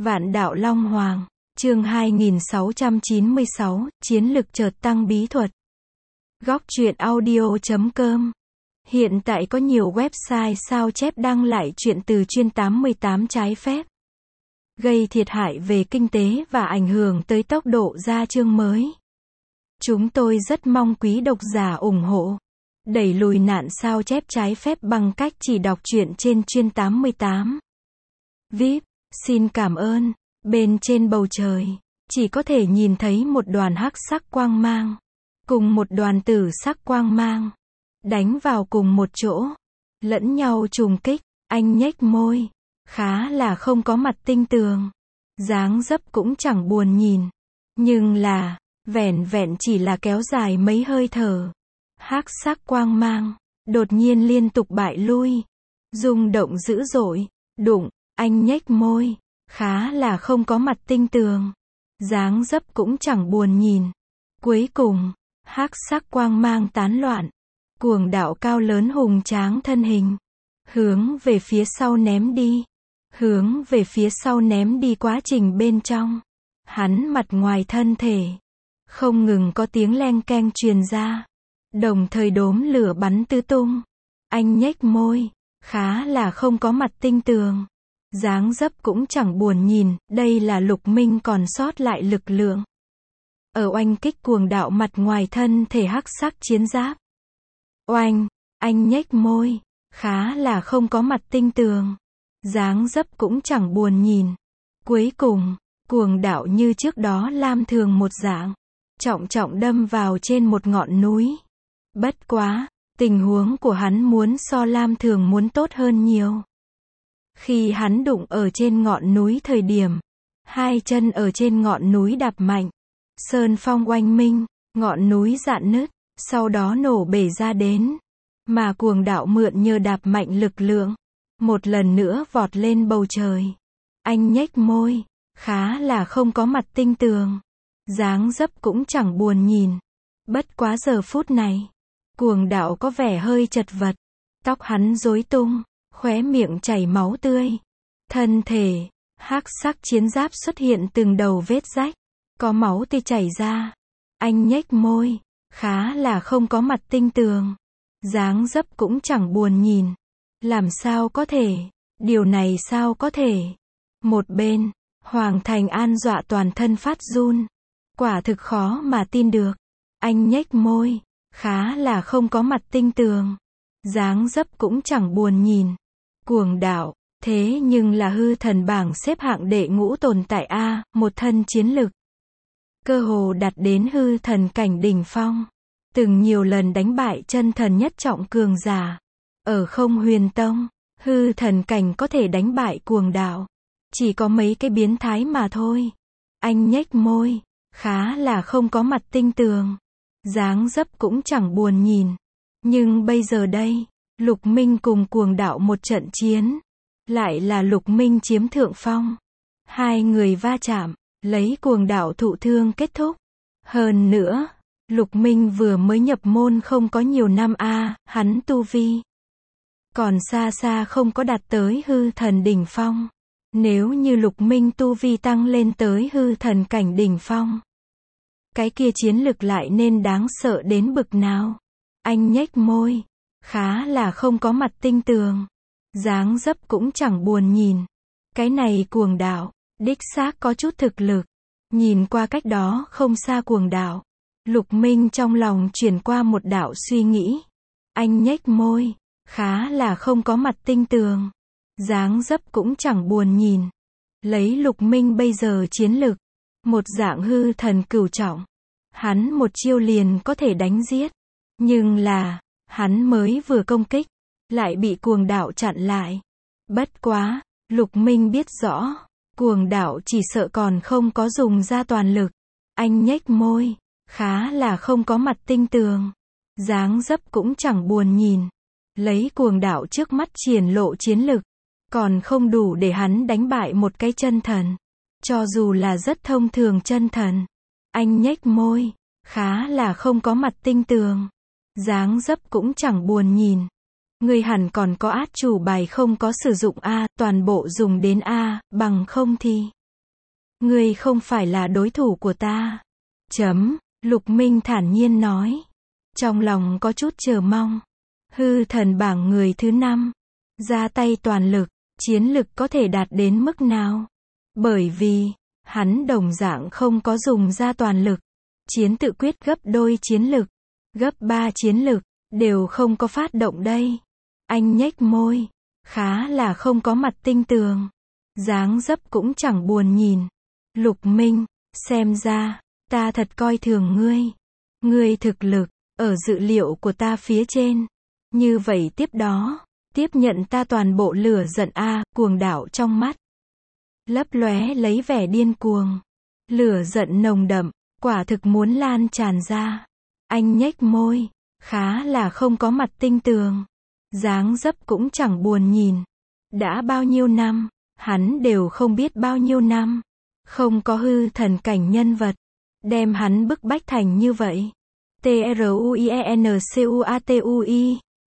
Vạn đạo Long Hoàng, chương 2696, chiến lực chợt tăng bí thuật. Góc truyện audio.com. Hiện tại có nhiều website sao chép đăng lại truyện từ chuyên 88 trái phép, gây thiệt hại về kinh tế và ảnh hưởng tới tốc độ ra chương mới. Chúng tôi rất mong quý độc giả ủng hộ, đẩy lùi nạn sao chép trái phép bằng cách chỉ đọc truyện trên chuyên 88. VIP, xin cảm ơn. Bên trên bầu trời, chỉ có thể nhìn thấy một đoàn hắc sắc quang mang, cùng một đoàn tử sắc quang mang, đánh vào cùng một chỗ, lẫn nhau trùng kích. Anh nhếch môi, khá là không có mặt tinh tường, dáng dấp cũng chẳng buồn nhìn, nhưng là, vẻn vẹn chỉ là kéo dài mấy hơi thở, hắc sắc quang mang đột nhiên liên tục bại lui, rung động dữ dội. Đụng, anh nhếch môi, khá là không có mặt tinh tường, dáng dấp cũng chẳng buồn nhìn. Cuối cùng, hắc sắc quang mang tán loạn, cuồng đạo cao lớn hùng tráng thân hình, hướng về phía sau ném đi. Hướng về phía sau ném đi quá trình bên trong, hắn mặt ngoài thân thể, không ngừng có tiếng leng keng truyền ra, đồng thời đốm lửa bắn tứ tung. Anh nhếch môi, khá là không có mặt tinh tường, dáng dấp cũng chẳng buồn nhìn. Đây là Lục Minh còn sót lại lực lượng, ở oanh kích cuồng đạo mặt ngoài thân thể hắc sắc chiến giáp. Oanh, anh nhếch môi, khá là không có mặt tinh tường, dáng dấp cũng chẳng buồn nhìn. Cuối cùng, cuồng đạo như trước đó lam thường một dạng, trọng trọng đâm vào trên một ngọn núi. Bất quá, tình huống của hắn muốn so lam thường muốn tốt hơn nhiều. Khi hắn đụng ở trên ngọn núi thời điểm, hai chân ở trên ngọn núi đạp mạnh, sơn phong oanh minh, ngọn núi rạn nứt, sau đó nổ bể ra đến. Mà cuồng đạo mượn nhờ đạp mạnh lực lượng, một lần nữa vọt lên bầu trời. Anh nhếch môi, khá là không có mặt tinh tường, dáng dấp cũng chẳng buồn nhìn. Bất quá giờ phút này, cuồng đạo có vẻ hơi chật vật, tóc hắn rối tung, khóe miệng chảy máu tươi. Thân thể, hắc sắc chiến giáp xuất hiện từng đầu vết rách, có máu tươi chảy ra. Anh nhếch môi, khá là không có mặt tinh tường, dáng dấp cũng chẳng buồn nhìn. Làm sao có thể? Điều này sao có thể? Một bên, Hoàng Thành An dọa toàn thân phát run. Quả thực khó mà tin được. Anh nhếch môi, khá là không có mặt tinh tường, dáng dấp cũng chẳng buồn nhìn. Cuồng đạo, thế nhưng là hư thần bảng xếp hạng đệ ngũ tồn tại A, một thân chiến lực cơ hồ đạt đến hư thần cảnh đỉnh phong, từng nhiều lần đánh bại chân thần nhất trọng cường giả. Ở Không Huyền Tông, hư thần cảnh có thể đánh bại cuồng đạo, chỉ có mấy cái biến thái mà thôi. Anh nhếch môi, khá là không có mặt tinh tường, dáng dấp cũng chẳng buồn nhìn. Nhưng bây giờ đây, Lục Minh cùng cuồng đạo một trận chiến, lại là Lục Minh chiếm thượng phong. Hai người va chạm, lấy cuồng đạo thụ thương kết thúc. Hơn nữa, Lục Minh vừa mới nhập môn không có nhiều năm hắn tu vi còn xa xa không có đạt tới hư thần đỉnh phong. Nếu như Lục Minh tu vi tăng lên tới hư thần cảnh đỉnh phong, cái kia chiến lực lại nên đáng sợ đến bực nào. Anh nhếch môi, khá là không có mặt tinh tường, dáng dấp cũng chẳng buồn nhìn. Cái này cuồng đạo, đích xác có chút thực lực. Nhìn qua cách đó không xa cuồng đạo, Lục Minh trong lòng chuyển qua một đạo suy nghĩ. Anh nhếch môi, khá là không có mặt tinh tường, dáng dấp cũng chẳng buồn nhìn. Lấy Lục Minh bây giờ chiến lực, một dạng hư thần cửu trọng, hắn một chiêu liền có thể đánh giết. Nhưng là, hắn mới vừa công kích, lại bị cuồng đạo chặn lại. Bất quá, Lục Minh biết rõ, cuồng đạo chỉ sợ còn không có dùng ra toàn lực. Anh nhếch môi, khá là không có mặt tinh tường, dáng dấp cũng chẳng buồn nhìn. Lấy cuồng đạo trước mắt triển lộ chiến lực, còn không đủ để hắn đánh bại một cái chân thần, cho dù là rất thông thường chân thần. Anh nhếch môi, khá là không có mặt tinh tường, dáng dấp cũng chẳng buồn nhìn. Ngươi hẳn còn có át chủ bài không có sử dụng toàn bộ dùng đến bằng không thì Ngươi không phải là đối thủ của ta. Lục Minh thản nhiên nói. Trong lòng có chút chờ mong. Hư thần bảng người thứ 5. Ra tay toàn lực, chiến lực có thể đạt đến mức nào? Bởi vì, hắn đồng dạng không có dùng ra toàn lực. Chiến tự quyết gấp đôi chiến lực, gấp 3 chiến lực, đều không có phát động đây. Anh nhếch môi, khá là không có mặt tinh tường. Dáng dấp cũng chẳng buồn nhìn. Lục Minh, xem ra, ta thật coi thường ngươi. Ngươi thực lực, ở dự liệu của ta phía trên. Như vậy tiếp đó, tiếp nhận ta toàn bộ lửa giận cuồng đảo trong mắt. Lấp lóe lấy vẻ điên cuồng. Lửa giận nồng đậm, quả thực muốn lan tràn ra. Anh nhếch môi, khá là không có mặt tinh tường. Dáng dấp cũng chẳng buồn nhìn. Đã bao nhiêu năm, hắn đều không biết bao nhiêu năm. Không có hư thần cảnh nhân vật. Đem hắn bức bách thành như vậy. TRUIENCUATUI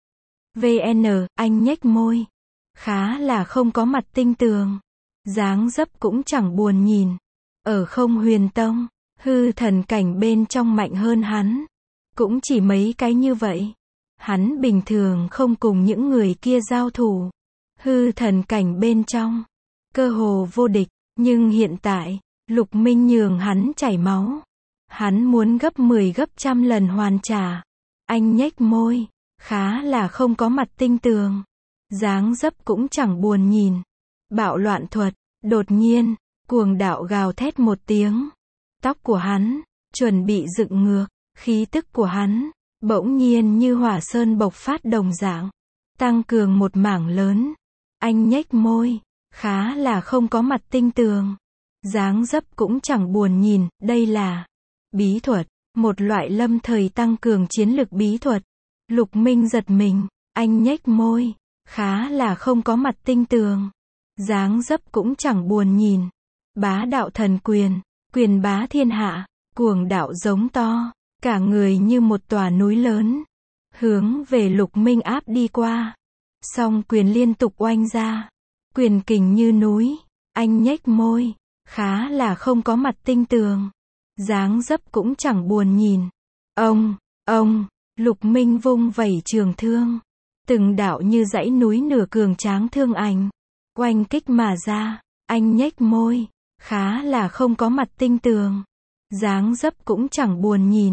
VN, anh nhếch môi. Khá là không có mặt tinh tường. Dáng dấp cũng chẳng buồn nhìn. Ở Không Huyền Tông, hư thần cảnh bên trong mạnh hơn hắn. Cũng chỉ mấy cái như vậy. Hắn bình thường không cùng những người kia giao thủ. Hư thần cảnh bên trong, cơ hồ vô địch. Nhưng hiện tại, Lục Minh nhường hắn chảy máu. Hắn muốn gấp 10 gấp trăm lần hoàn trả. Anh nhếch môi, khá là không có mặt tinh tường. Dáng dấp cũng chẳng buồn nhìn. Bạo loạn thuật, đột nhiên, cuồng đạo gào thét một tiếng. Tóc của hắn, chuẩn bị dựng ngược, khí tức của hắn, bỗng nhiên như hỏa sơn bộc phát đồng dạng. Tăng cường một mảng lớn. Anh nhếch môi, khá là không có mặt tinh tường. Dáng dấp cũng chẳng buồn nhìn, đây là bí thuật, một loại lâm thời tăng cường chiến lực bí thuật. Lục Minh giật mình, anh nhếch môi, khá là không có mặt tinh tường. Dáng dấp cũng chẳng buồn nhìn. Bá đạo thần quyền, quyền bá thiên hạ, cuồng đạo giống to, cả người như một tòa núi lớn, hướng về Lục Minh áp đi qua. Song quyền liên tục oanh ra, quyền kình như núi. Anh nhếch môi, khá là không có mặt tinh tường. Dáng dấp cũng chẳng buồn nhìn. Ông, Lục Minh vung vẩy trường thương. Từng đạo như dãy núi nửa cường tráng thương ảnh, oanh kích mà ra. Anh nhếch môi, khá là không có mặt tinh tường. Dáng dấp cũng chẳng buồn nhìn.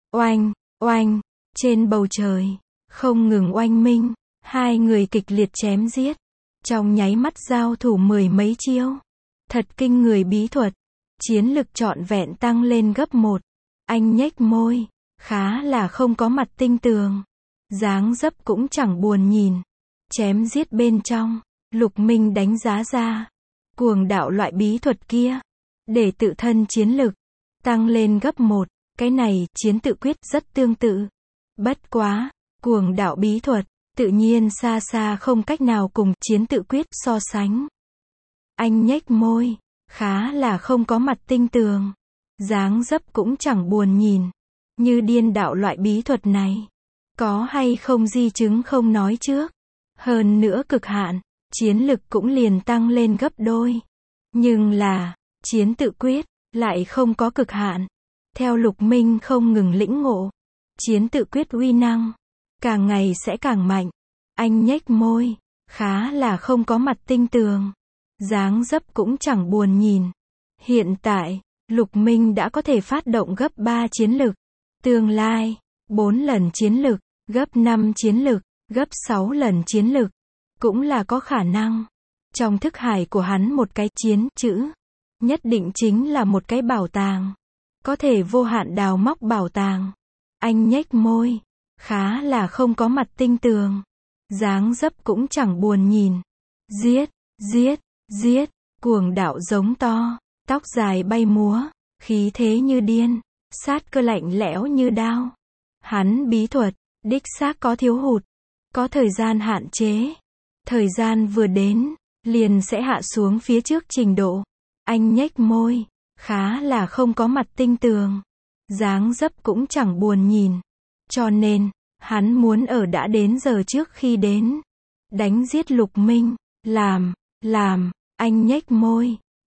Oanh, trên bầu trời, không ngừng oanh minh. Hai người kịch liệt chém giết. Trong nháy mắt giao thủ 10 mấy chiêu. Thật kinh người bí thuật. Chiến lực trọn vẹn tăng lên gấp 1. Anh nhếch môi, khá là không có mặt tinh tường. Dáng dấp cũng chẳng buồn nhìn. Chém giết bên trong, Lục Minh đánh giá ra. Cuồng đạo loại bí thuật kia, để tự thân chiến lực tăng lên gấp 1. Cái này, chiến tự quyết rất tương tự. Bất quá, cuồng đạo bí thuật, tự nhiên xa xa không cách nào cùng chiến tự quyết so sánh. Anh nhếch môi, khá là không có mặt tinh tường. Dáng dấp cũng chẳng buồn nhìn. Như điên đạo loại bí thuật này, có hay không di chứng không nói trước. Hơn nữa cực hạn, chiến lực cũng liền tăng lên gấp đôi. Nhưng là, chiến tự quyết, lại không có cực hạn. Theo Lục Minh không ngừng lĩnh ngộ, chiến tự quyết uy năng, càng ngày sẽ càng mạnh. Anh nhếch môi, khá là không có mặt tinh tường. Dáng dấp cũng chẳng buồn nhìn. Hiện tại, Lục Minh đã có thể phát động gấp 3 chiến lực. Tương lai, 4 lần chiến lực, gấp 5 chiến lực, gấp 6 lần chiến lực, cũng là có khả năng. Trong thức hải của hắn một cái chiến chữ, nhất định chính là một cái bảo tàng. Có thể vô hạn đào móc bảo tàng. Anh nhếch môi, khá là không có mặt tinh tường. Dáng dấp cũng chẳng buồn nhìn. Giết, cuồng đạo giống to, tóc dài bay múa, khí thế như điên, sát cơ lạnh lẽo như đao. Hắn bí thuật, đích xác có thiếu hụt, có thời gian hạn chế. Thời gian vừa đến, liền sẽ hạ xuống phía trước trình độ. Anh nhếch môi, khá là không có mặt tinh tường. Dáng dấp cũng chẳng buồn nhìn. Cho nên, hắn muốn ở đã đến giờ trước khi đến. Đánh giết Lục Minh, làm, anh nhếch môi,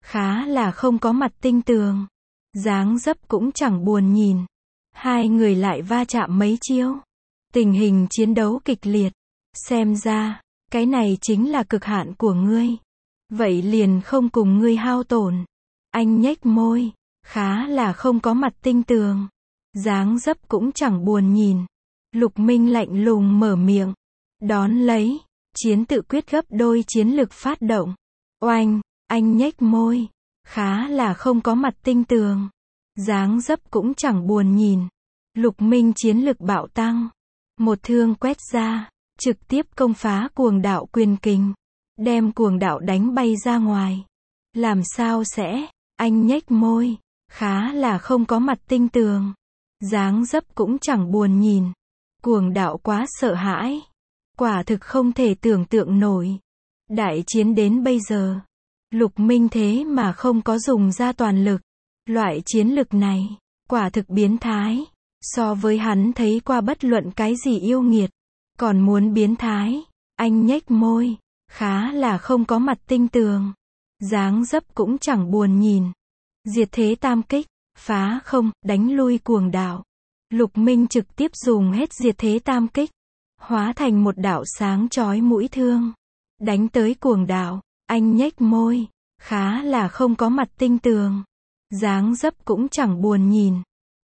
khá là không có mặt tinh tường. Dáng dấp cũng chẳng buồn nhìn. Hai người lại va chạm mấy chiêu. Tình hình chiến đấu kịch liệt. Xem ra, cái này chính là cực hạn của ngươi. Vậy liền không cùng ngươi hao tổn. Anh nhếch môi, khá là không có mặt tinh tường. Dáng dấp cũng chẳng buồn nhìn. Lục Minh lạnh lùng mở miệng. Đón lấy, chiến tự quyết gấp đôi chiến lực phát động. Oanh, anh nhếch môi, khá là không có mặt tinh tường. Dáng dấp cũng chẳng buồn nhìn. Lục Minh chiến lực bạo tăng. Một thương quét ra, trực tiếp công phá cuồng đạo quyền kình. Đem cuồng đạo đánh bay ra ngoài. Làm sao sẽ, anh nhếch môi, khá là không có mặt tinh tường. Dáng dấp cũng chẳng buồn nhìn. Cuồng đạo quá sợ hãi. Quả thực không thể tưởng tượng nổi. Đại chiến đến bây giờ, Lục Minh thế mà không có dùng ra toàn lực. Loại chiến lực này, quả thực biến thái. So với hắn thấy qua bất luận cái gì yêu nghiệt, còn muốn biến thái. Anh nhếch môi, khá là không có mặt tinh tường. Dáng dấp cũng chẳng buồn nhìn. Diệt thế tam kích, phá không, đánh lui cuồng đạo. Lục Minh trực tiếp dùng hết diệt thế tam kích, hóa thành một đạo sáng chói mũi thương, đánh tới cuồng đạo. Anh nhếch môi, khá là không có mặt tinh tường. Dáng dấp cũng chẳng buồn nhìn.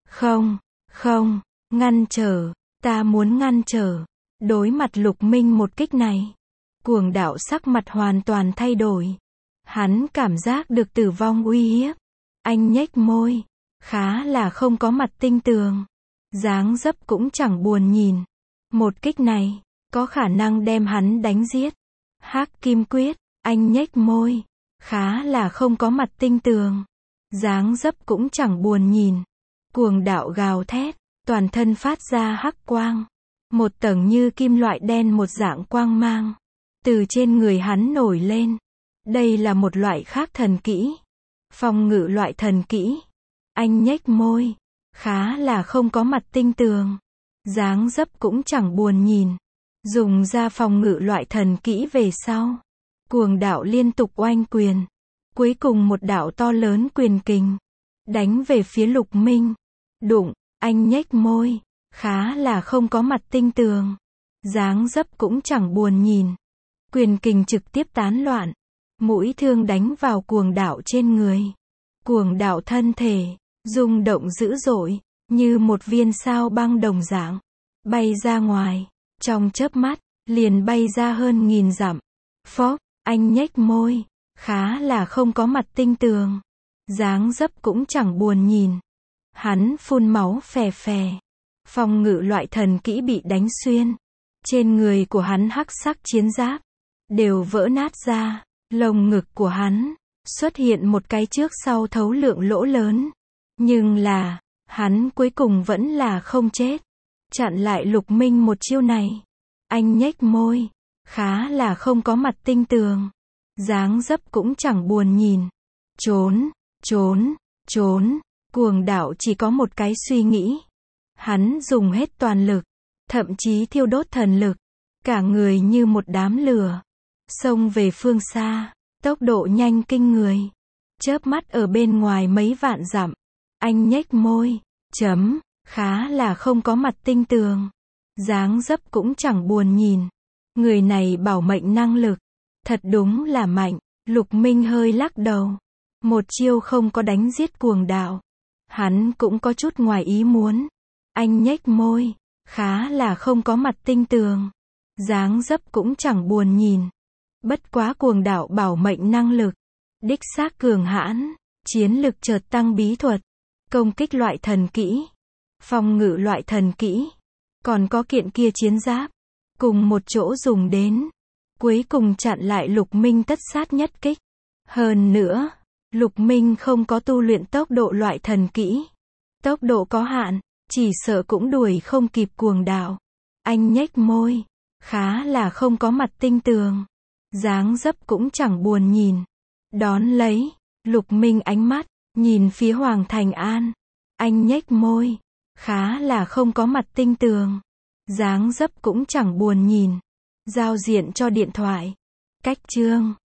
Không, ngăn trở, ta muốn ngăn trở. Đối mặt Lục Minh một kích này, cuồng đạo sắc mặt hoàn toàn thay đổi. Hắn cảm giác được tử vong uy hiếp. Anh nhếch môi, khá là không có mặt tinh tường. Dáng dấp cũng chẳng buồn nhìn. Một kích này, có khả năng đem hắn đánh giết. Hắc Kim Quyết, anh nhếch môi, khá là không có mặt tinh tường. Dáng dấp cũng chẳng buồn nhìn. Cuồng đạo gào thét, toàn thân phát ra hắc quang. Một tầng như kim loại đen một dạng quang mang, từ trên người hắn nổi lên. Đây là một loại khác thần kỹ. Phòng ngự loại thần kỹ. Anh nhếch môi, khá là không có mặt tinh tường. Dáng dấp cũng chẳng buồn nhìn. Dùng ra phòng ngự loại thần kỹ về sau, cuồng đạo liên tục oanh quyền. Cuối cùng một đạo to lớn quyền kình, đánh về phía Lục Minh. Đụng, anh nhếch môi, khá là không có mặt tinh tường. Dáng dấp cũng chẳng buồn nhìn. Quyền kình trực tiếp tán loạn. Mũi thương đánh vào cuồng đạo trên người. Cuồng đạo thân thể rung động dữ dội, như một viên sao băng đồng dạng, bay ra ngoài. Trong chớp mắt, liền bay ra hơn 1000 dặm. Phốc, anh nhếch môi, khá là không có mặt tinh tường. Dáng dấp cũng chẳng buồn nhìn. Hắn phun máu phè phè. Phòng ngự loại thần kỹ bị đánh xuyên. Trên người của hắn hắc sắc chiến giáp đều vỡ nát ra. Lồng ngực của hắn xuất hiện một cái trước sau thấu lượng lỗ lớn. Nhưng là, hắn cuối cùng vẫn là không chết. Chặn lại Lục Minh một chiêu này. Anh nhếch môi, khá là không có mặt tinh tường. Dáng dấp cũng chẳng buồn nhìn. Trốn. Cuồng đạo chỉ có một cái suy nghĩ. Hắn dùng hết toàn lực, thậm chí thiêu đốt thần lực. Cả người như một đám lửa, xông về phương xa, tốc độ nhanh kinh người. Chớp mắt ở bên ngoài mấy vạn dặm. Anh nhếch môi, khá là không có mặt tinh tường. Dáng dấp cũng chẳng buồn nhìn. Người này bảo mệnh năng lực, thật đúng là mạnh. Lục Minh hơi lắc đầu. Một chiêu không có đánh giết cuồng đạo. Hắn cũng có chút ngoài ý muốn. Anh nhếch môi, khá là không có mặt tinh tường. Dáng dấp cũng chẳng buồn nhìn. Bất quá cuồng đạo bảo mệnh năng lực, đích xác cường hãn. Chiến lực chợt tăng bí thuật, công kích loại thần kỹ, phòng ngự loại thần kỹ, còn có kiện kia chiến giáp, cùng một chỗ dùng đến. Cuối cùng chặn lại Lục Minh tất sát nhất kích. Hơn nữa, Lục Minh không có tu luyện tốc độ loại thần kỹ. Tốc độ có hạn, chỉ sợ cũng đuổi không kịp cuồng đạo. Anh nhếch môi, khá là không có mặt tinh tường. Dáng dấp cũng chẳng buồn nhìn. Đón lấy, Lục Minh ánh mắt nhìn phía Hoàng Thành An. Anh nhếch môi, khá là không có mặt tinh tường. Dáng dấp cũng chẳng buồn nhìn. Giao diện cho điện thoại. Cách chương